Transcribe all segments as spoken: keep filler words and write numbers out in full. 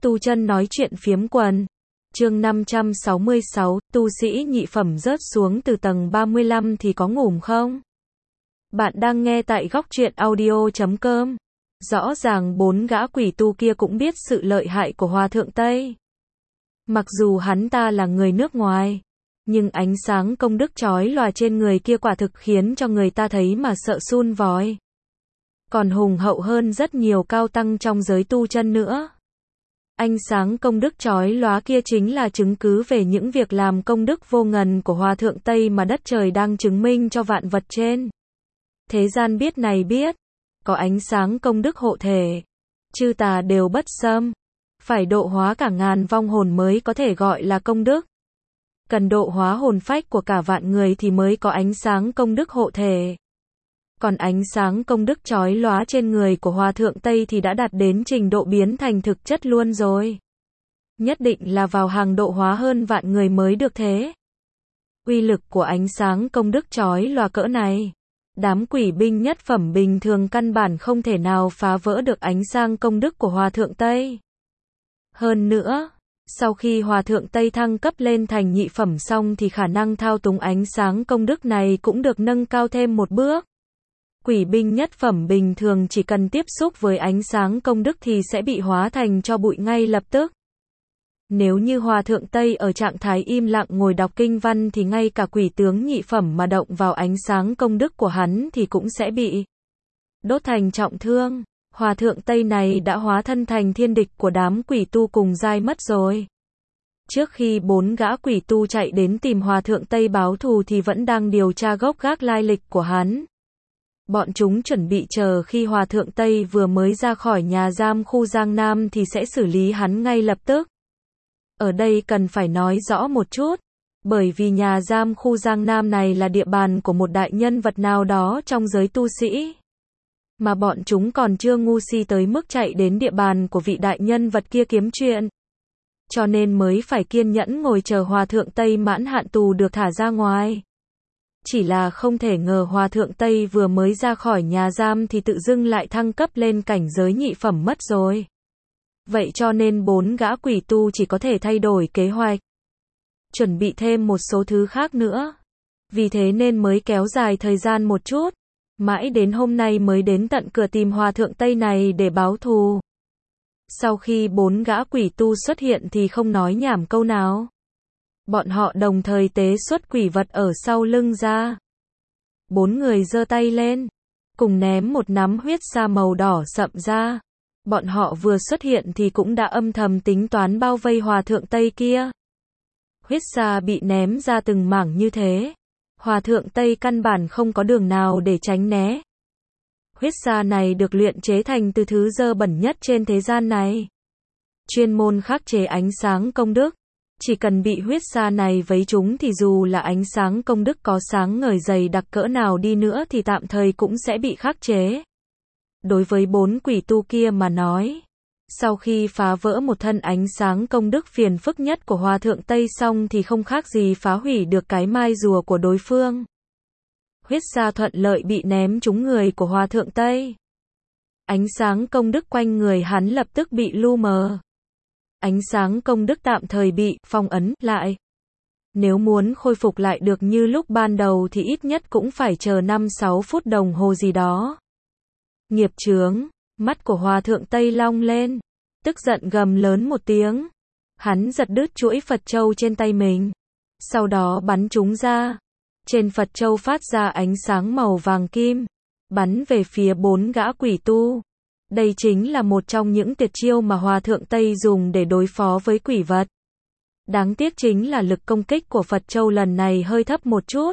Tu chân nói chuyện phiếm quần. Chương năm trăm sáu mươi sáu, tu sĩ nhị phẩm rớt xuống từ tầng ba mươi lăm thì có ngủm không? Bạn đang nghe tại góc truyện audio chấm com. Rõ ràng bốn gã quỷ tu kia cũng biết sự lợi hại của Hòa Thượng Tây. Mặc dù hắn ta là người nước ngoài, nhưng ánh sáng công đức chói lòa trên người kia quả thực khiến cho người ta thấy mà sợ sun vòi. Còn hùng hậu hơn rất nhiều cao tăng trong giới tu chân nữa. Ánh sáng công đức chói lóa kia chính là chứng cứ về những việc làm công đức vô ngần của Hòa Thượng Tây mà đất trời đang chứng minh cho vạn vật trên thế gian biết này biết. Có ánh sáng công đức hộ thể, chư tà đều bất xâm. Phải độ hóa cả ngàn vong hồn mới có thể gọi là công đức. Cần độ hóa hồn phách của cả vạn người thì mới có ánh sáng công đức hộ thể. Còn ánh sáng công đức chói lóa trên người của Hòa Thượng Tây thì đã đạt đến trình độ biến thành thực chất luôn rồi. Nhất định là vào hàng độ hóa hơn vạn người mới được thế. Uy lực của ánh sáng công đức chói lóa cỡ này, đám quỷ binh nhất phẩm bình thường căn bản không thể nào phá vỡ được ánh sáng công đức của Hòa Thượng Tây. Hơn nữa, sau khi Hòa Thượng Tây thăng cấp lên thành nhị phẩm xong thì khả năng thao túng ánh sáng công đức này cũng được nâng cao thêm một bước. Quỷ binh nhất phẩm bình thường chỉ cần tiếp xúc với ánh sáng công đức thì sẽ bị hóa thành cho bụi ngay lập tức. Nếu như Hòa Thượng Tây ở trạng thái im lặng ngồi đọc kinh văn thì ngay cả quỷ tướng nhị phẩm mà động vào ánh sáng công đức của hắn thì cũng sẽ bị đốt thành trọng thương. Hòa Thượng Tây này đã hóa thân thành thiên địch của đám quỷ tu cùng giai mất rồi. Trước khi bốn gã quỷ tu chạy đến tìm Hòa Thượng Tây báo thù thì vẫn đang điều tra gốc gác lai lịch của hắn. Bọn chúng chuẩn bị chờ khi Hòa Thượng Tây vừa mới ra khỏi nhà giam khu Giang Nam thì sẽ xử lý hắn ngay lập tức. Ở đây cần phải nói rõ một chút, bởi vì nhà giam khu Giang Nam này là địa bàn của một đại nhân vật nào đó trong giới tu sĩ. Mà bọn chúng còn chưa ngu si tới mức chạy đến địa bàn của vị đại nhân vật kia kiếm chuyện. Cho nên mới phải kiên nhẫn ngồi chờ Hòa Thượng Tây mãn hạn tù được thả ra ngoài. Chỉ là không thể ngờ Hòa Thượng Tây vừa mới ra khỏi nhà giam thì tự dưng lại thăng cấp lên cảnh giới nhị phẩm mất rồi. Vậy cho nên bốn gã quỷ tu chỉ có thể thay đổi kế hoạch, chuẩn bị thêm một số thứ khác nữa. Vì thế nên mới kéo dài thời gian một chút, mãi đến hôm nay mới đến tận cửa tìm Hòa Thượng Tây này để báo thù. Sau khi bốn gã quỷ tu xuất hiện thì không nói nhảm câu nào. Bọn họ đồng thời tế xuất quỷ vật ở sau lưng ra. Bốn người giơ tay lên, cùng ném một nắm huyết sa màu đỏ sậm ra. Bọn họ vừa xuất hiện thì cũng đã âm thầm tính toán bao vây Hòa Thượng Tây kia. Huyết sa bị ném ra từng mảng như thế. Hòa Thượng Tây căn bản không có đường nào để tránh né. Huyết sa này được luyện chế thành từ thứ dơ bẩn nhất trên thế gian này. Chuyên môn khắc chế ánh sáng công đức. Chỉ cần bị huyết sa này vấy trúng thì dù là ánh sáng công đức có sáng ngời dày đặc cỡ nào đi nữa thì tạm thời cũng sẽ bị khắc chế. Đối với bốn quỷ tu kia mà nói, sau khi phá vỡ một thân ánh sáng công đức phiền phức nhất của Hòa Thượng Tây xong thì không khác gì phá hủy được cái mai rùa của đối phương. Huyết sa thuận lợi bị ném trúng người của Hòa Thượng Tây. Ánh sáng công đức quanh người hắn lập tức bị lu mờ. Ánh sáng công đức tạm thời bị phong ấn lại. Nếu muốn khôi phục lại được như lúc ban đầu thì ít nhất cũng phải chờ năm sáu phút đồng hồ gì đó. Nghiệp chướng, mắt của Hòa Thượng Tây long lên, tức giận gầm lớn một tiếng. Hắn giật đứt chuỗi Phật châu trên tay mình, sau đó bắn chúng ra. Trên Phật châu phát ra ánh sáng màu vàng kim, bắn về phía bốn gã quỷ tu. Đây chính là một trong những tuyệt chiêu mà Hòa Thượng Tây dùng để đối phó với quỷ vật. Đáng tiếc chính là lực công kích của Phật châu lần này hơi thấp một chút.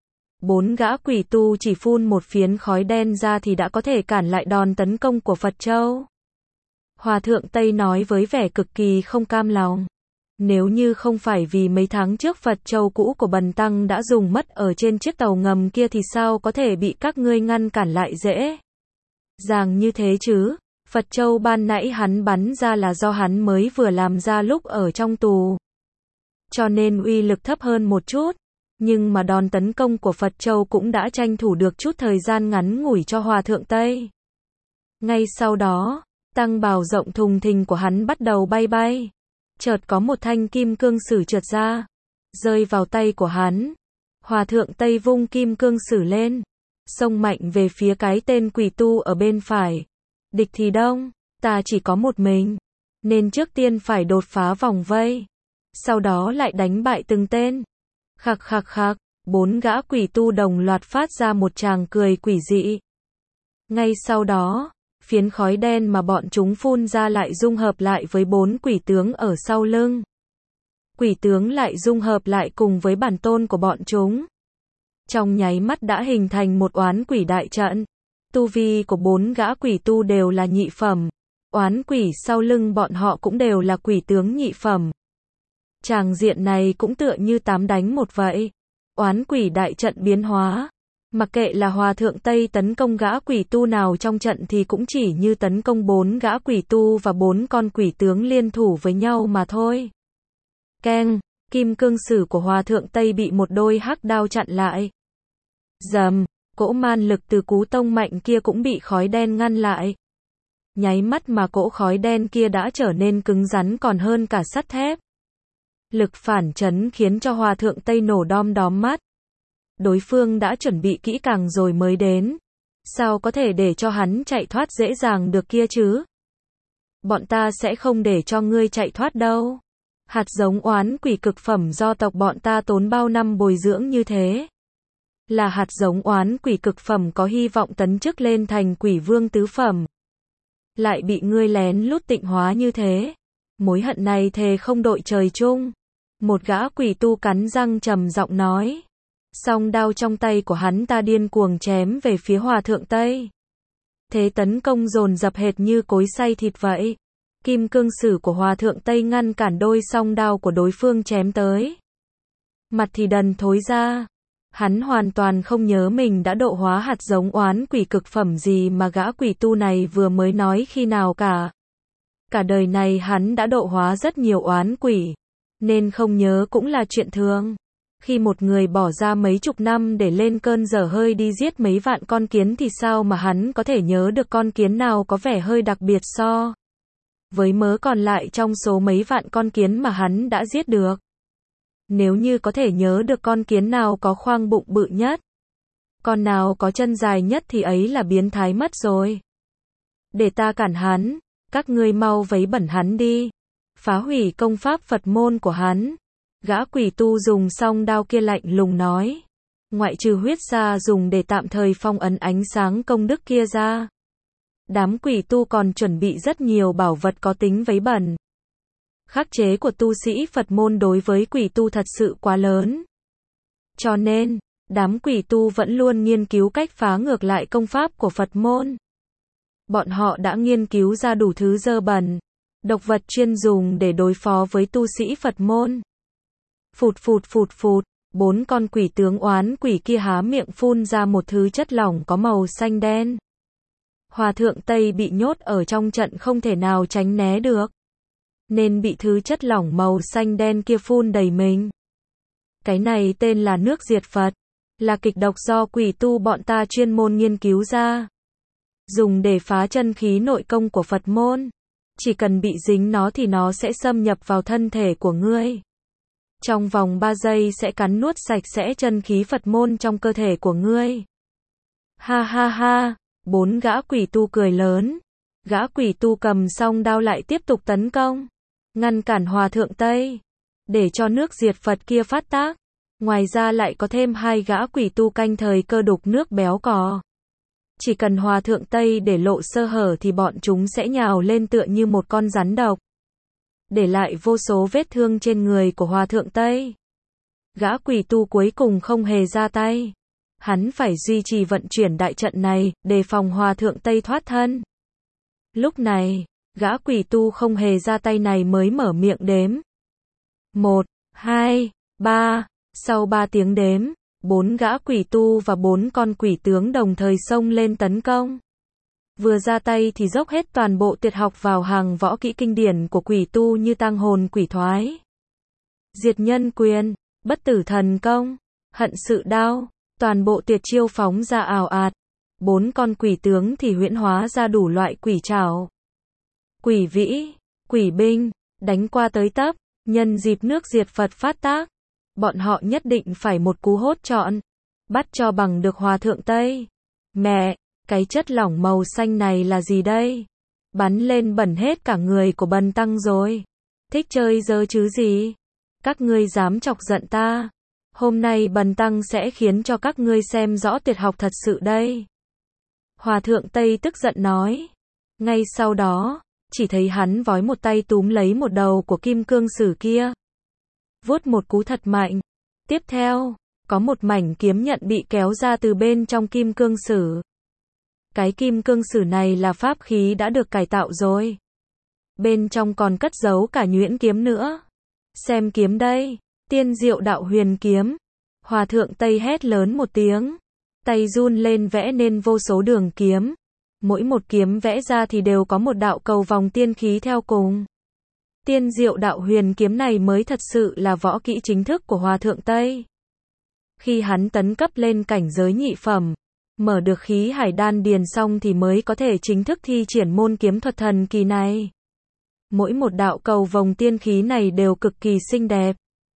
Bốn gã quỷ tu chỉ phun một phiến khói đen ra thì đã có thể cản lại đòn tấn công của Phật châu. Hòa Thượng Tây nói với vẻ cực kỳ không cam lòng. Nếu như không phải vì mấy tháng trước Phật châu cũ của Bần Tăng đã dùng mất ở trên chiếc tàu ngầm kia thì sao có thể bị các ngươi ngăn cản lại dễ dàng như thế chứ. Phật châu ban nãy hắn bắn ra là do hắn mới vừa làm ra lúc ở trong tù, cho nên uy lực thấp hơn một chút. Nhưng mà đòn tấn công của Phật châu cũng đã tranh thủ được chút thời gian ngắn ngủi cho Hòa Thượng Tây. Ngay sau đó, Tăng bào rộng thùng thình của hắn bắt đầu bay bay. Chợt có một thanh kim cương sử trượt ra, rơi vào tay của hắn. Hòa thượng Tây vung kim cương sử lên, xông mạnh về phía cái tên quỷ tu ở bên phải. Địch thì đông, ta chỉ có một mình, nên trước tiên phải đột phá vòng vây, sau đó lại đánh bại từng tên. Khặc khặc khặc, bốn gã quỷ tu đồng loạt phát ra một tràng cười quỷ dị. Ngay sau đó, phiến khói đen mà bọn chúng phun ra lại dung hợp lại với bốn quỷ tướng ở sau lưng. Quỷ tướng lại dung hợp lại cùng với bản tôn của bọn chúng. Trong nháy mắt đã hình thành một oán quỷ đại trận. Tu vi của bốn gã quỷ tu đều là nhị phẩm. Oán quỷ sau lưng bọn họ cũng đều là quỷ tướng nhị phẩm. Tràng diện này cũng tựa như tám đánh một vậy. Oán quỷ đại trận biến hóa. Mặc kệ là hòa thượng Tây tấn công gã quỷ tu nào trong trận thì cũng chỉ như tấn công bốn gã quỷ tu và bốn con quỷ tướng liên thủ với nhau mà thôi. Keng, kim cương sử của hòa thượng Tây bị một đôi hắc đao chặn lại. Dầm, cỗ man lực từ cú tông mạnh kia cũng bị khói đen ngăn lại. Nháy mắt mà cỗ khói đen kia đã trở nên cứng rắn còn hơn cả sắt thép. Lực phản chấn khiến cho hòa thượng Tây nổ đom đóm mắt. Đối phương đã chuẩn bị kỹ càng rồi mới đến. Sao có thể để cho hắn chạy thoát dễ dàng được kia chứ? Bọn ta sẽ không để cho ngươi chạy thoát đâu. Hạt giống oán quỷ cực phẩm do tộc bọn ta tốn bao năm bồi dưỡng như thế. Là hạt giống oán quỷ cực phẩm có hy vọng tấn chức lên thành quỷ vương tứ phẩm. Lại bị ngươi lén lút tịnh hóa như thế. Mối hận này thề không đội trời chung. Một gã quỷ tu cắn răng trầm giọng nói. Song đao trong tay của hắn ta điên cuồng chém về phía hòa thượng Tây. Thế tấn công dồn dập hệt như cối xay thịt vậy. Kim cương sử của hòa thượng Tây ngăn cản đôi song đao của đối phương chém tới. Mặt thì đần thối ra. Hắn hoàn toàn không nhớ mình đã độ hóa hạt giống oán quỷ cực phẩm gì mà gã quỷ tu này vừa mới nói khi nào cả. Cả đời này hắn đã độ hóa rất nhiều oán quỷ, nên không nhớ cũng là chuyện thường. Khi một người bỏ ra mấy chục năm để lên cơn dở hơi đi giết mấy vạn con kiến thì sao mà hắn có thể nhớ được con kiến nào có vẻ hơi đặc biệt so với mớ còn lại trong số mấy vạn con kiến mà hắn đã giết được. Nếu như có thể nhớ được con kiến nào có khoang bụng bự nhất, con nào có chân dài nhất thì ấy là biến thái mất rồi. Để ta cản hắn, các ngươi mau vấy bẩn hắn đi, phá hủy công pháp Phật môn của hắn. Gã quỷ tu dùng song đao kia lạnh lùng nói. Ngoại trừ huyết ra dùng để tạm thời phong ấn ánh sáng công đức kia ra. Đám quỷ tu còn chuẩn bị rất nhiều bảo vật có tính vấy bẩn. Khắc chế của tu sĩ Phật môn đối với quỷ tu thật sự quá lớn. Cho nên, đám quỷ tu vẫn luôn nghiên cứu cách phá ngược lại công pháp của Phật môn. Bọn họ đã nghiên cứu ra đủ thứ dơ bẩn, độc vật chuyên dùng để đối phó với tu sĩ Phật môn. Phụt phụt phụt phụt, bốn con quỷ tướng oán quỷ kia há miệng phun ra một thứ chất lỏng có màu xanh đen. Hòa thượng Tây bị nhốt ở trong trận không thể nào tránh né được, nên bị thứ chất lỏng màu xanh đen kia phun đầy mình. Cái này tên là nước diệt Phật, là kịch độc do quỷ tu bọn ta chuyên môn nghiên cứu ra, dùng để phá chân khí nội công của Phật môn. Chỉ cần bị dính nó thì nó sẽ xâm nhập vào thân thể của ngươi. Trong vòng ba giây sẽ cắn nuốt sạch sẽ chân khí Phật môn trong cơ thể của ngươi. Ha ha ha, bốn gã quỷ tu cười lớn. Gã quỷ tu cầm song đao lại tiếp tục tấn công, ngăn cản hòa thượng Tây, để cho nước diệt Phật kia phát tác. Ngoài ra lại có thêm hai gã quỷ tu canh thời cơ đục nước béo cò. Chỉ cần hòa thượng Tây để lộ sơ hở thì bọn chúng sẽ nhào lên tựa như một con rắn độc, để lại vô số vết thương trên người của hòa thượng Tây. Gã quỷ tu cuối cùng không hề ra tay. Hắn phải duy trì vận chuyển đại trận này, đề phòng hòa thượng Tây thoát thân. Lúc này, gã quỷ tu không hề ra tay này mới mở miệng đếm. Một, hai, ba, sau ba tiếng đếm, bốn gã quỷ tu và bốn con quỷ tướng đồng thời xông lên tấn công. Vừa ra tay thì dốc hết toàn bộ tuyệt học vào hàng võ kỹ kinh điển của quỷ tu như tăng hồn quỷ thoái, diệt nhân quyền, bất tử thần công, hận sự đao, toàn bộ tuyệt chiêu phóng ra ào ạt. Bốn con quỷ tướng thì huyễn hóa ra đủ loại quỷ trảo. quỷ vĩ, quỷ binh, đánh qua tới tấp, nhân dịp nước diệt Phật phát tác. Bọn họ nhất định phải một cú hốt trọn, bắt cho bằng được Hòa Thượng Tây. Mẹ, cái chất lỏng màu xanh này là gì đây? Bắn lên bẩn hết cả người của Bần Tăng rồi. Thích chơi dơ chứ gì? Các ngươi dám chọc giận ta. Hôm nay Bần Tăng sẽ khiến cho các ngươi xem rõ tuyệt học thật sự đây. Hòa Thượng Tây tức giận nói. Ngay sau đó, chỉ thấy hắn vói một tay túm lấy một đầu của kim cương sử kia. Vuốt một cú thật mạnh. Tiếp theo, có một mảnh kiếm nhận bị kéo ra từ bên trong kim cương sử. Cái kim cương sử này là pháp khí đã được cải tạo rồi. Bên trong còn cất giấu cả nhuyễn kiếm nữa. Xem kiếm đây, Tiên Diệu Đạo Huyền Kiếm. Hòa Thượng Tây hét lớn một tiếng. Tay run lên vẽ nên vô số đường kiếm. Mỗi một kiếm vẽ ra thì đều có một đạo cầu vòng tiên khí theo cùng. Tiên Diệu Đạo Huyền Kiếm này mới thật sự là võ kỹ chính thức của Hòa Thượng Tây. Khi hắn tấn cấp lên cảnh giới nhị phẩm, mở được khí hải đan điền xong thì mới có thể chính thức thi triển môn kiếm thuật thần kỳ này. Mỗi một đạo cầu vòng tiên khí này đều cực kỳ xinh đẹp,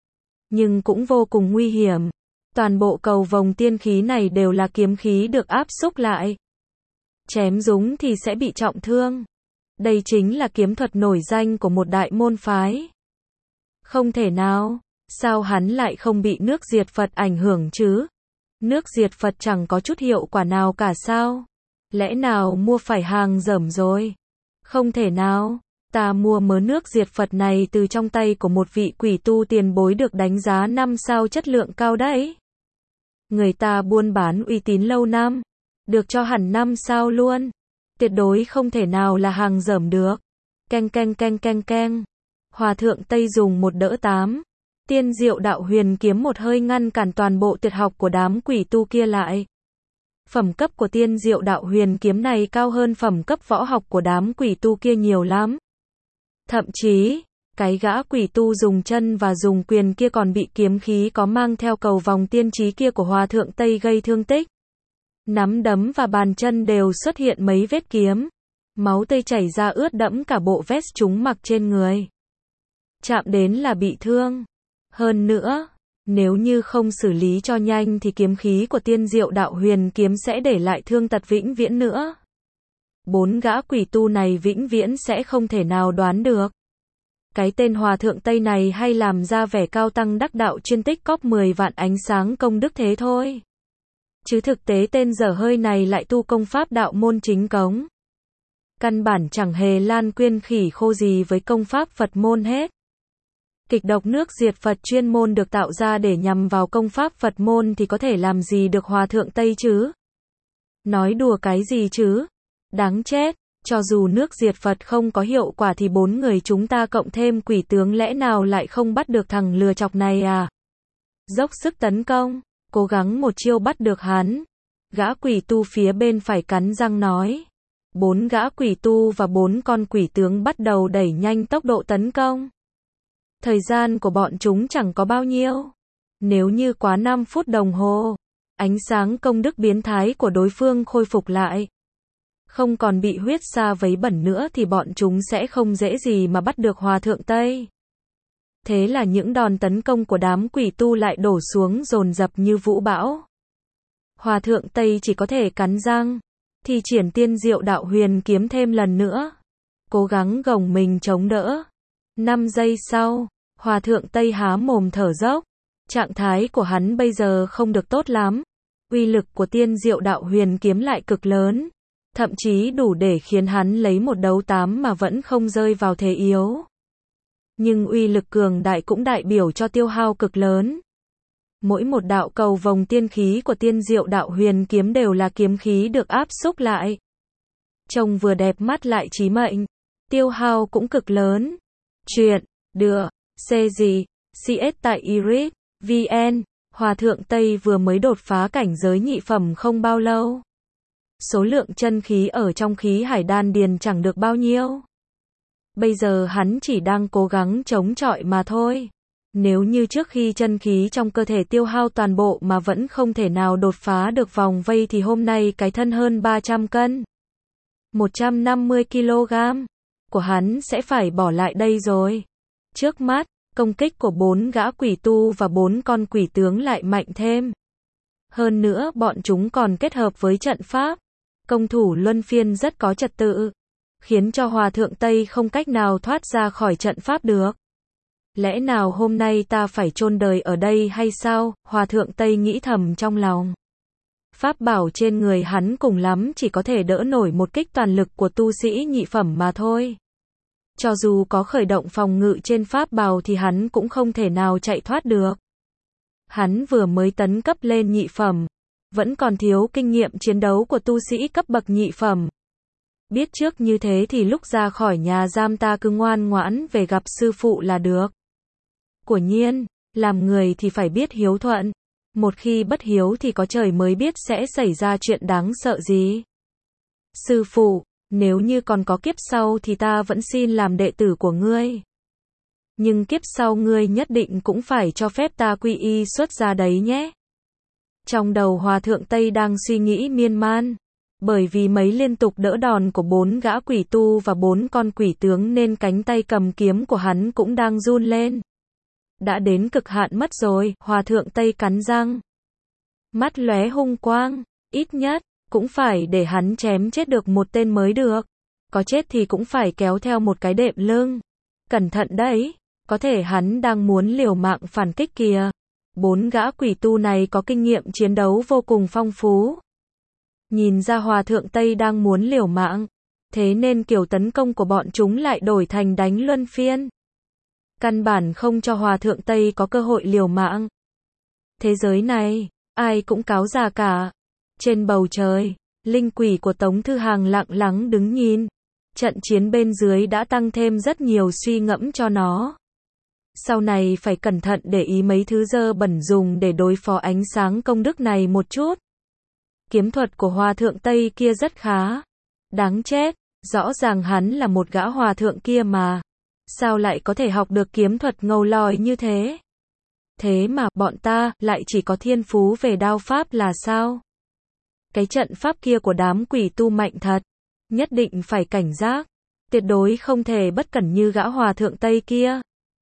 nhưng cũng vô cùng nguy hiểm. Toàn bộ cầu vòng tiên khí này đều là kiếm khí được áp xúc lại. Chém dúng thì sẽ bị trọng thương. Đây chính là kiếm thuật nổi danh của một đại môn phái. Không thể nào, sao hắn lại không bị nước diệt Phật ảnh hưởng chứ? Nước diệt Phật chẳng có chút hiệu quả nào cả sao? Lẽ nào mua phải hàng dởm rồi? Không thể nào, ta mua mớ nước diệt Phật này từ trong tay của một vị quỷ tu tiền bối được đánh giá năm sao chất lượng cao đấy. Người ta buôn bán uy tín lâu năm, được cho hẳn năm sao luôn. Tuyệt đối không thể nào là hàng dởm được. Keng keng keng keng keng. Hòa Thượng Tây dùng một đỡ tám. Tiên Diệu Đạo Huyền Kiếm một hơi ngăn cản toàn bộ tuyệt học của đám quỷ tu kia lại. Phẩm cấp của Tiên Diệu Đạo Huyền Kiếm này cao hơn phẩm cấp võ học của đám quỷ tu kia nhiều lắm. Thậm chí, cái gã quỷ tu dùng chân và dùng quyền kia còn bị kiếm khí có mang theo cầu vòng tiên trí kia của Hòa Thượng Tây gây thương tích. Nắm đấm và bàn chân đều xuất hiện mấy vết kiếm. Máu tươi chảy ra ướt đẫm cả bộ vest chúng mặc trên người. Chạm đến là bị thương. Hơn nữa, nếu như không xử lý cho nhanh thì kiếm khí của Tiên Diệu Đạo Huyền Kiếm sẽ để lại thương tật vĩnh viễn nữa. Bốn gã quỷ tu này vĩnh viễn sẽ không thể nào đoán được. Cái tên Hòa Thượng Tây này hay làm ra vẻ cao tăng đắc đạo chuyên tích cóp mười vạn ánh sáng công đức thế thôi. Chứ thực tế tên dở hơi này lại tu công pháp đạo môn chính cống. Căn bản chẳng hề lan quyên khỉ khô gì với công pháp Phật môn hết. Kịch độc nước diệt Phật chuyên môn được tạo ra để nhằm vào công pháp Phật môn thì có thể làm gì được Hòa Thượng Tây chứ? Nói đùa cái gì chứ? Đáng chết, cho dù nước diệt Phật không có hiệu quả thì bốn người chúng ta cộng thêm quỷ tướng lẽ nào lại không bắt được thằng lừa chọc này à? Dốc sức tấn công, cố gắng một chiêu bắt được hắn. Gã quỷ tu phía bên phải cắn răng nói. Bốn gã quỷ tu và bốn con quỷ tướng bắt đầu đẩy nhanh tốc độ tấn công. Thời gian của bọn chúng chẳng có bao nhiêu. Nếu như quá năm phút đồng hồ, ánh sáng công đức biến thái của đối phương khôi phục lại. Không còn bị huyết sa vấy bẩn nữa thì bọn chúng sẽ không dễ gì mà bắt được Hòa Thượng Tây. Thế là những đòn tấn công của đám quỷ tu lại đổ xuống dồn dập như vũ bão. Hòa Thượng Tây chỉ có thể cắn răng, thi triển Tiên Diệu Đạo Huyền Kiếm thêm lần nữa. Cố gắng gồng mình chống đỡ. năm giây sau, Hòa Thượng Tây há mồm thở dốc. Trạng thái của hắn bây giờ không được tốt lắm. Uy lực của Tiên Diệu Đạo Huyền Kiếm lại cực lớn. Thậm chí đủ để khiến hắn lấy một đấu tám mà vẫn không rơi vào thế yếu. Nhưng uy lực cường đại cũng đại biểu cho tiêu hao cực lớn. Mỗi một đạo cầu vòng tiên khí của Tiên Diệu Đạo Huyền Kiếm đều là kiếm khí được áp xúc lại. Trông vừa đẹp mắt lại chí mệnh. Tiêu hao cũng cực lớn. Chuyện, được, xê gì, xê ét tại Iris, vê en, Hòa Thượng Tây vừa mới đột phá cảnh giới nhị phẩm không bao lâu. Số lượng chân khí ở trong khí hải đan điền chẳng được bao nhiêu. Bây giờ hắn chỉ đang cố gắng chống chọi mà thôi. Nếu như trước khi chân khí trong cơ thể tiêu hao toàn bộ mà vẫn không thể nào đột phá được vòng vây thì hôm nay cái thân hơn ba trăm cân. một trăm năm mươi ki lô gam. của hắn sẽ phải bỏ lại đây rồi. Trước mắt, công kích của bốn gã quỷ tu và bốn con quỷ tướng lại mạnh thêm. Hơn nữa bọn chúng còn kết hợp với trận pháp. Công thủ luân phiên rất có trật tự, khiến cho Hòa Thượng Tây không cách nào thoát ra khỏi trận pháp được. Lẽ nào hôm nay ta phải chôn đời ở đây hay sao? Hòa Thượng Tây nghĩ thầm trong lòng. Pháp bảo trên người hắn cùng lắm chỉ có thể đỡ nổi một kích toàn lực của tu sĩ nhị phẩm mà thôi. Cho dù có khởi động phòng ngự trên pháp bào thì hắn cũng không thể nào chạy thoát được. Hắn vừa mới tấn cấp lên nhị phẩm, vẫn còn thiếu kinh nghiệm chiến đấu của tu sĩ cấp bậc nhị phẩm. Biết trước như thế thì lúc ra khỏi nhà giam ta cứ ngoan ngoãn về gặp sư phụ là được. Quả nhiên, làm người thì phải biết hiếu thuận. Một khi bất hiếu thì có trời mới biết sẽ xảy ra chuyện đáng sợ gì. Sư phụ, nếu như còn có kiếp sau thì ta vẫn xin làm đệ tử của ngươi. Nhưng kiếp sau ngươi nhất định cũng phải cho phép ta quy y xuất gia đấy nhé. Trong đầu Hòa Thượng Tây đang suy nghĩ miên man. Bởi vì mấy liên tục đỡ đòn của bốn gã quỷ tu và bốn con quỷ tướng nên cánh tay cầm kiếm của hắn cũng đang run lên. Đã đến cực hạn mất rồi, Hòa Thượng Tây cắn răng. Mắt lóe hung quang, ít nhất, cũng phải để hắn chém chết được một tên mới được. Có chết thì cũng phải kéo theo một cái đệm lưng. Cẩn thận đấy, có thể hắn đang muốn liều mạng phản kích kìa. Bốn gã quỷ tu này có kinh nghiệm chiến đấu vô cùng phong phú. Nhìn ra Hòa Thượng Tây đang muốn liều mạng, thế nên kiểu tấn công của bọn chúng lại đổi thành đánh luân phiên. Căn bản không cho Hòa Thượng Tây có cơ hội liều mạng. Thế giới này, ai cũng cáo già cả. Trên bầu trời, linh quỷ của Tống Thư Hàng lặng lắng đứng nhìn. Trận chiến bên dưới đã tăng thêm rất nhiều suy ngẫm cho nó. Sau này phải cẩn thận để ý mấy thứ dơ bẩn dùng để đối phó ánh sáng công đức này một chút. Kiếm thuật của Hòa Thượng Tây kia rất khá. Đáng chết, rõ ràng hắn là một gã hòa thượng kia mà. Sao lại có thể học được kiếm thuật ngầu lòi như thế? Thế mà bọn ta lại chỉ có thiên phú về đao pháp là sao? Cái trận pháp kia của đám quỷ tu mạnh thật. Nhất định phải cảnh giác. Tuyệt đối không thể bất cẩn như gã Hòa Thượng Tây kia.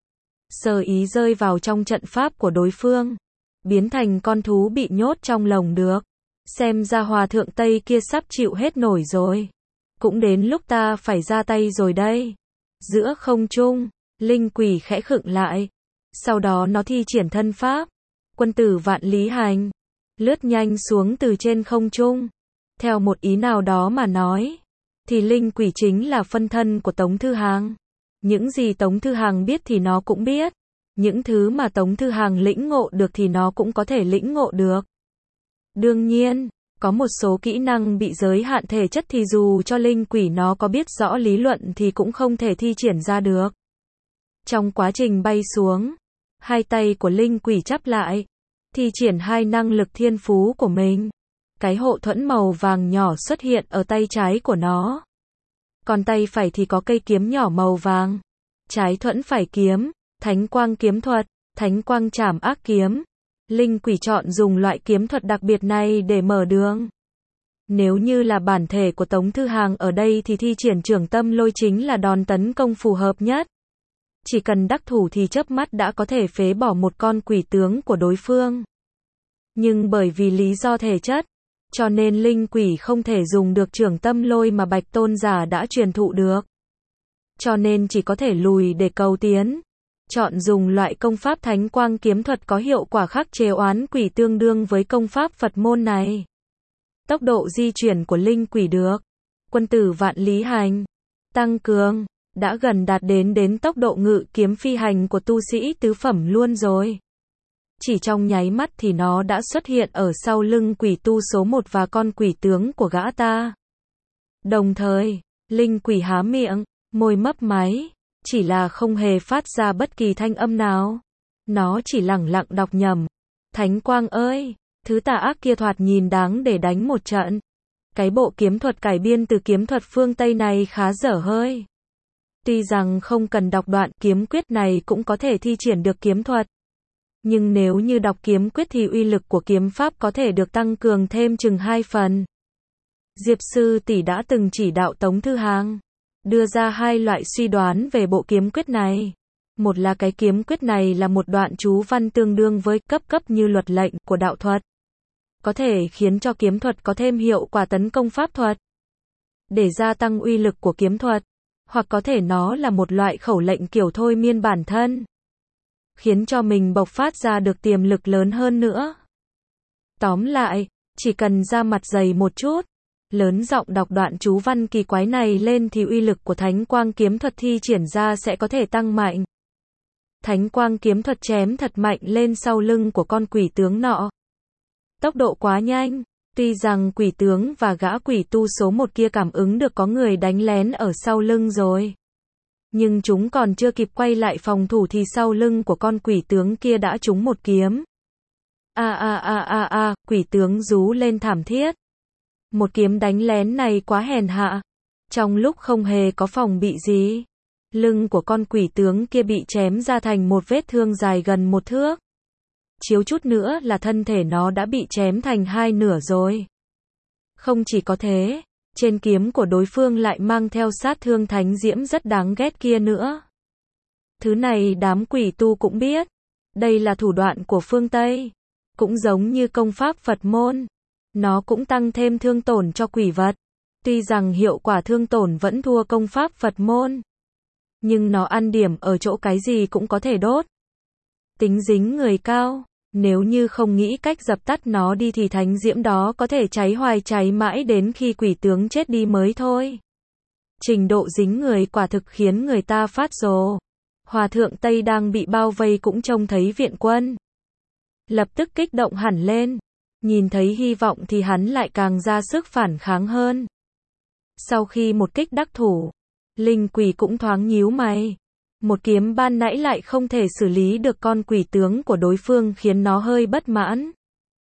Sơ ý rơi vào trong trận pháp của đối phương. Biến thành con thú bị nhốt trong lồng được. Xem ra Hòa Thượng Tây kia sắp chịu hết nổi rồi. Cũng đến lúc ta phải ra tay rồi đây. Giữa không trung, linh quỷ khẽ khựng lại. Sau đó nó thi triển thân pháp. Quân tử vạn lý hành. Lướt nhanh xuống từ trên không trung. Theo một ý nào đó mà nói, thì linh quỷ chính là phân thân của Tống Thư Hàng. Những gì Tống Thư Hàng biết thì nó cũng biết. Những thứ mà Tống Thư Hàng lĩnh ngộ được thì nó cũng có thể lĩnh ngộ được. Đương nhiên, có một số kỹ năng bị giới hạn thể chất thì dù cho linh quỷ nó có biết rõ lý luận thì cũng không thể thi triển ra được. Trong quá trình bay xuống, hai tay của linh quỷ chắp lại, thi triển hai năng lực thiên phú của mình. Cái hộ thuẫn màu vàng nhỏ xuất hiện ở tay trái của nó. Còn tay phải thì có cây kiếm nhỏ màu vàng. Trái thuẫn phải kiếm, thánh quang kiếm thuật, thánh quang trảm ác kiếm. Linh quỷ chọn dùng loại kiếm thuật đặc biệt này để mở đường. Nếu như là bản thể của Tống Thư Hàng ở đây thì thi triển trưởng tâm lôi chính là đòn tấn công phù hợp nhất. Chỉ cần đắc thủ thì chớp mắt đã có thể phế bỏ một con quỷ tướng của đối phương. Nhưng bởi vì lý do thể chất, cho nên linh quỷ không thể dùng được trưởng tâm lôi mà Bạch Tôn giả đã truyền thụ được. Cho nên chỉ có thể lùi để cầu tiến. Chọn dùng loại công pháp thánh quang kiếm thuật có hiệu quả khắc chế oán quỷ tương đương với công pháp Phật môn này. Tốc độ di chuyển của linh quỷ được quân tử vạn lý hành tăng cường, đã gần đạt đến đến tốc độ ngự kiếm phi hành của tu sĩ tứ phẩm luôn rồi. Chỉ trong nháy mắt thì nó đã xuất hiện ở sau lưng quỷ tu số một và con quỷ tướng của gã ta. Đồng thời, linh quỷ há miệng, môi mấp máy, chỉ là không hề phát ra bất kỳ thanh âm nào. Nó chỉ lẳng lặng đọc nhầm. Thánh quang ơi, thứ tà ác kia thoạt nhìn đáng để đánh một trận. Cái bộ kiếm thuật cải biên từ kiếm thuật phương Tây này khá dở hơi. Tuy rằng không cần đọc đoạn kiếm quyết này cũng có thể thi triển được kiếm thuật. Nhưng nếu như đọc kiếm quyết thì uy lực của kiếm pháp có thể được tăng cường thêm chừng hai phần. Diệp sư tỷ đã từng chỉ đạo Tống Thư Hàng. đưa ra hai loại suy đoán về bộ kiếm quyết này. Một là cái kiếm quyết này là một đoạn chú văn tương đương với cấp cấp như luật lệnh của đạo thuật, có thể khiến cho kiếm thuật có thêm hiệu quả tấn công pháp thuật, để gia tăng uy lực của kiếm thuật, hoặc có thể nó là một loại khẩu lệnh kiểu thôi miên bản thân, khiến cho mình bộc phát ra được tiềm lực lớn hơn nữa. Tóm lại, chỉ cần ra mặt dày một chút, lớn giọng đọc đoạn chú văn kỳ quái này lên thì uy lực của Thánh Quang kiếm thuật thi triển ra sẽ có thể tăng mạnh. Thánh Quang kiếm thuật chém thật mạnh lên sau lưng của con quỷ tướng nọ. Tốc độ quá nhanh, tuy rằng quỷ tướng và gã quỷ tu số một kia cảm ứng được có người đánh lén ở sau lưng rồi, nhưng chúng còn chưa kịp quay lại phòng thủ thì sau lưng của con quỷ tướng kia đã trúng một kiếm. A a a a a, quỷ tướng rú lên thảm thiết. Một kiếm đánh lén này quá hèn hạ. Trong lúc không hề có phòng bị gì, lưng của con quỷ tướng kia bị chém ra thành một vết thương dài gần một thước. Chiếu chút nữa là thân thể nó đã bị chém thành hai nửa rồi. Không chỉ có thế, trên kiếm của đối phương lại mang theo sát thương thánh diễm rất đáng ghét kia nữa. Thứ này đám quỷ tu cũng biết. Đây là thủ đoạn của phương Tây. Cũng giống như công pháp Phật môn. Nó cũng tăng thêm thương tổn cho quỷ vật. Tuy rằng hiệu quả thương tổn vẫn thua công pháp Phật môn, nhưng nó ăn điểm ở chỗ cái gì cũng có thể đốt. Tính dính người cao. Nếu như không nghĩ cách dập tắt nó đi thì thánh diễm đó có thể cháy hoài cháy mãi đến khi quỷ tướng chết đi mới thôi. Trình độ dính người quả thực khiến người ta phát rồ. Hòa thượng Tây đang bị bao vây cũng trông thấy viện quân, lập tức kích động hẳn lên. Nhìn thấy hy vọng thì hắn lại càng ra sức phản kháng hơn. Sau khi một kích đắc thủ, linh quỷ cũng thoáng nhíu mày. Một kiếm ban nãy lại không thể xử lý được con quỷ tướng của đối phương khiến nó hơi bất mãn.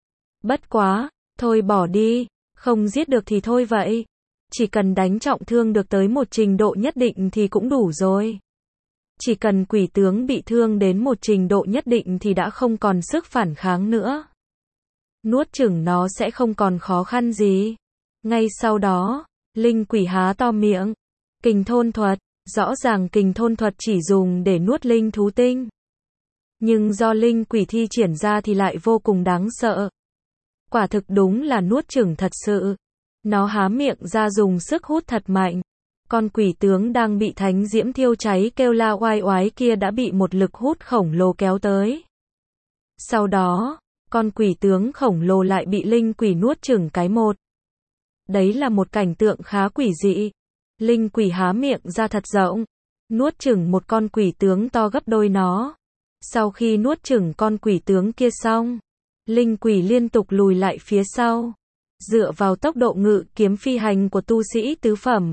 Bất quá, thôi bỏ đi, không giết được thì thôi vậy. Chỉ cần đánh trọng thương được tới một trình độ nhất định thì cũng đủ rồi. Chỉ cần quỷ tướng bị thương đến một trình độ nhất định thì đã không còn sức phản kháng nữa. Nuốt chửng nó sẽ không còn khó khăn gì. Ngay sau đó, linh quỷ há to miệng. Kình thôn thuật. Rõ ràng kình thôn thuật chỉ dùng để nuốt linh thú tinh, nhưng do linh quỷ thi triển ra thì lại vô cùng đáng sợ. Quả thực đúng là nuốt chửng thật sự. Nó há miệng ra dùng sức hút thật mạnh. Con quỷ tướng đang bị thánh diễm thiêu cháy kêu la oai oái kia đã bị một lực hút khổng lồ kéo tới. Sau đó, con quỷ tướng khổng lồ lại bị linh quỷ nuốt chửng cái một. Đấy là một cảnh tượng khá quỷ dị. Linh quỷ há miệng ra thật rộng, nuốt chửng một con quỷ tướng to gấp đôi nó. Sau khi nuốt chửng con quỷ tướng kia xong, linh quỷ liên tục lùi lại phía sau, dựa vào tốc độ ngự kiếm phi hành của tu sĩ tứ phẩm,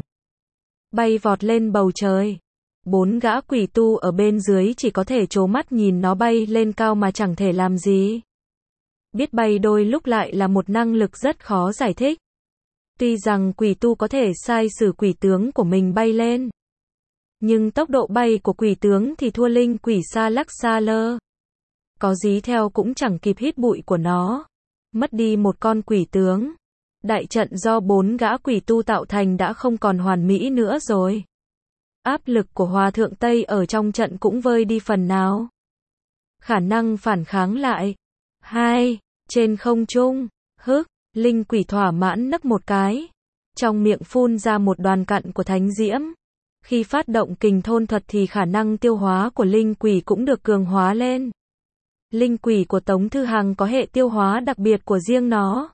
bay vọt lên bầu trời. Bốn gã quỷ tu ở bên dưới chỉ có thể trố mắt nhìn nó bay lên cao mà chẳng thể làm gì. Biết bay đôi lúc lại là một năng lực rất khó giải thích. Tuy rằng quỷ tu có thể sai sử quỷ tướng của mình bay lên, nhưng tốc độ bay của quỷ tướng thì thua linh quỷ xa lắc xa lơ. Có dí theo cũng chẳng kịp hít bụi của nó. Mất đi một con quỷ tướng. Đại trận do bốn gã quỷ tu tạo thành đã không còn hoàn mỹ nữa rồi. Áp lực của Hòa thượng Tây ở trong trận cũng vơi đi phần nào. Khả năng phản kháng lại. Hai. Trên không trung. Hức. Linh quỷ thỏa mãn nấc một cái. Trong miệng phun ra một đoàn cặn của thánh diễm. Khi phát động kình thôn thuật thì khả năng tiêu hóa của linh quỷ cũng được cường hóa lên. Linh quỷ của Tống Thư Hằng có hệ tiêu hóa đặc biệt của riêng nó.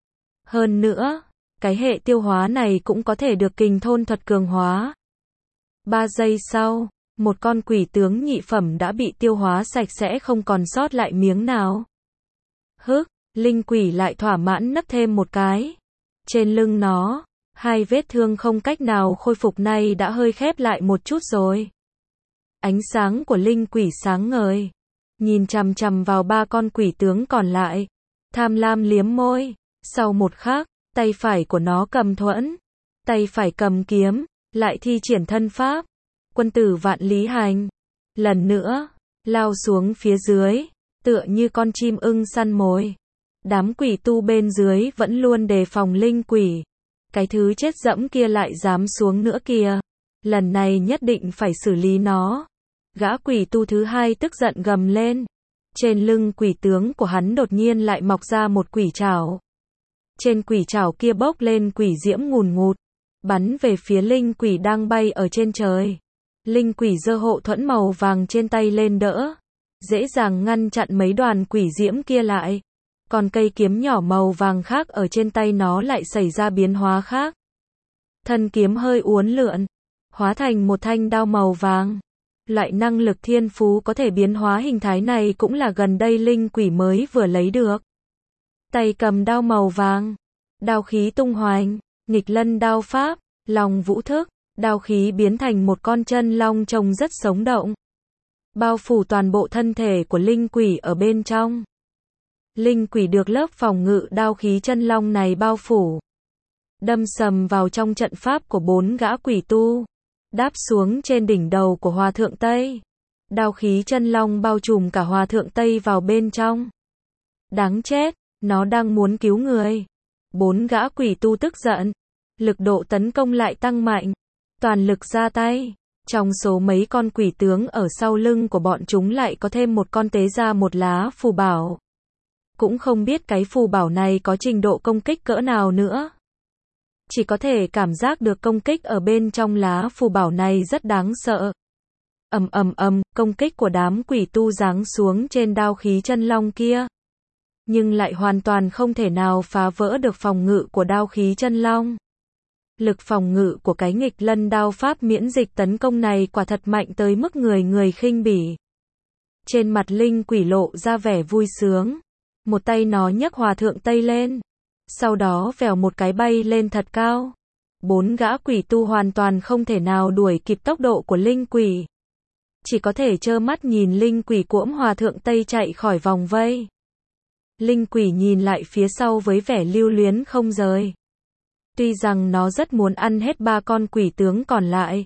Hơn nữa, cái hệ tiêu hóa này cũng có thể được kình thôn thuật cường hóa. Ba giây sau, một con quỷ tướng nhị phẩm đã bị tiêu hóa sạch sẽ không còn sót lại miếng nào. Hức. Linh quỷ lại thỏa mãn nấc thêm một cái. Trên lưng nó, hai vết thương không cách nào khôi phục này đã hơi khép lại một chút rồi. Ánh sáng của linh quỷ sáng ngời. Nhìn chằm chằm vào ba con quỷ tướng còn lại. Tham lam liếm môi. Sau một khắc, tay phải của nó cầm thuẫn. Tay phải cầm kiếm. Lại thi triển thân pháp. Quân tử vạn lý hành. Lần nữa, lao xuống phía dưới. Tựa như con chim ưng săn mồi. Đám quỷ tu bên dưới vẫn luôn đề phòng linh quỷ. Cái thứ chết dẫm kia lại dám xuống nữa kìa. Lần này nhất định phải xử lý nó. Gã quỷ tu thứ hai tức giận gầm lên. Trên lưng quỷ tướng của hắn đột nhiên lại mọc ra một quỷ trảo. Trên quỷ trảo kia bốc lên quỷ diễm ngùn ngụt, bắn về phía linh quỷ đang bay ở trên trời. Linh quỷ giơ hộ thuẫn màu vàng trên tay lên đỡ, dễ dàng ngăn chặn mấy đoàn quỷ diễm kia lại. Còn cây kiếm nhỏ màu vàng khác ở trên tay nó lại xảy ra biến hóa khác. Thân kiếm hơi uốn lượn, hóa thành một thanh đao màu vàng. Loại năng lực thiên phú có thể biến hóa hình thái này cũng là gần đây linh quỷ mới vừa lấy được. Tay cầm đao màu vàng, đao khí tung hoành, nghịch lân đao pháp, lòng vũ thức, đao khí biến thành một con chân long trông rất sống động, bao phủ toàn bộ thân thể của linh quỷ ở bên trong. Linh quỷ được lớp phòng ngự đao khí chân long này bao phủ, đâm sầm vào trong trận pháp của bốn gã quỷ tu, đáp xuống trên đỉnh đầu của Hòa Thượng Tây. Đao khí chân long bao trùm cả Hòa Thượng Tây vào bên trong. Đáng chết, nó đang muốn cứu người. Bốn gã quỷ tu tức giận, lực độ tấn công lại tăng mạnh, toàn lực ra tay. Trong số mấy con quỷ tướng ở sau lưng của bọn chúng lại có thêm một con tế ra một lá phù bảo. Cũng không biết cái phù bảo này có trình độ công kích cỡ nào nữa. Chỉ có thể cảm giác được công kích ở bên trong lá phù bảo này rất đáng sợ. Ầm ầm ầm, công kích của đám quỷ tu giáng xuống trên đao khí chân long kia, nhưng lại hoàn toàn không thể nào phá vỡ được phòng ngự của đao khí chân long. Lực phòng ngự của cái nghịch lân đao pháp miễn dịch tấn công này quả thật mạnh tới mức người người khinh bỉ. Trên mặt linh quỷ lộ ra vẻ vui sướng. Một tay nó nhấc Hòa Thượng Tây lên, sau đó vèo một cái bay lên thật cao. Bốn gã quỷ tu hoàn toàn không thể nào đuổi kịp tốc độ của linh quỷ, chỉ có thể trơ mắt nhìn linh quỷ cuỗm Hòa Thượng Tây chạy khỏi vòng vây. Linh quỷ nhìn lại phía sau với vẻ lưu luyến không rời. Tuy rằng nó rất muốn ăn hết ba con quỷ tướng còn lại,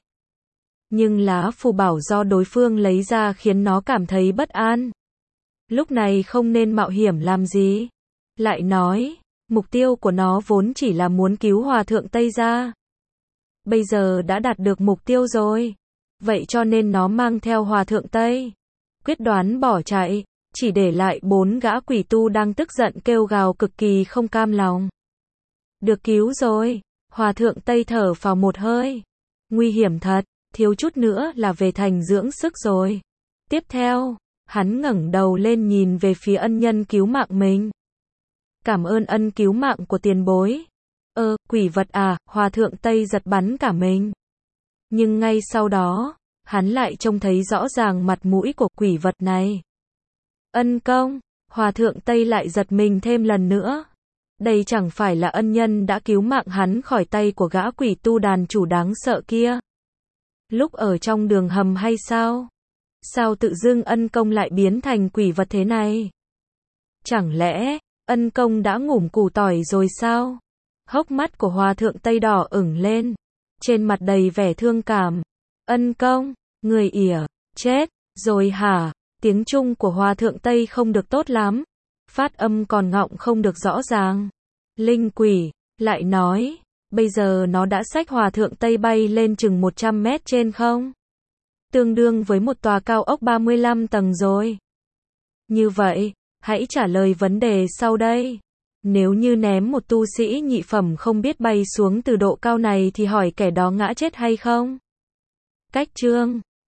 nhưng lá phù bảo do đối phương lấy ra khiến nó cảm thấy bất an. Lúc này không nên mạo hiểm làm gì. Lại nói, mục tiêu của nó vốn chỉ là muốn cứu Hòa Thượng Tây ra. Bây giờ đã đạt được mục tiêu rồi. Vậy cho nên nó mang theo Hòa Thượng Tây, quyết đoán bỏ chạy, chỉ để lại bốn gã quỷ tu đang tức giận kêu gào cực kỳ không cam lòng. Được cứu rồi, Hòa Thượng Tây thở phào một hơi. Nguy hiểm thật, thiếu chút nữa là về thành dưỡng sức rồi. Tiếp theo, hắn ngẩng đầu lên nhìn về phía ân nhân cứu mạng mình. Cảm ơn ân cứu mạng của tiền bối. Ơ, quỷ vật à, Hòa Thượng Tây giật bắn cả mình. Nhưng ngay sau đó, hắn lại trông thấy rõ ràng mặt mũi của quỷ vật này. Ân công, Hòa Thượng Tây lại giật mình thêm lần nữa. Đây chẳng phải là ân nhân đã cứu mạng hắn khỏi tay của gã quỷ tu đàn chủ đáng sợ kia. Lúc ở trong đường hầm hay sao? Sao tự dưng ân công lại biến thành quỷ vật thế này? Chẳng lẽ, ân công đã ngủm củ tỏi rồi sao? Hốc mắt của Hòa Thượng Tây đỏ ửng lên, trên mặt đầy vẻ thương cảm. Ân công, người ỉa, chết, rồi hả? Tiếng Trung của Hòa Thượng Tây không được tốt lắm, phát âm còn ngọng không được rõ ràng. Linh quỷ, lại nói, bây giờ nó đã xách Hòa Thượng Tây bay lên chừng một trăm mét trên không? Tương đương với một tòa cao ốc ba mươi lăm tầng rồi. Như vậy, hãy trả lời vấn đề sau đây. Nếu như ném một tu sĩ nhị phẩm không biết bay xuống từ độ cao này thì hỏi kẻ đó ngã chết hay không? Cách chương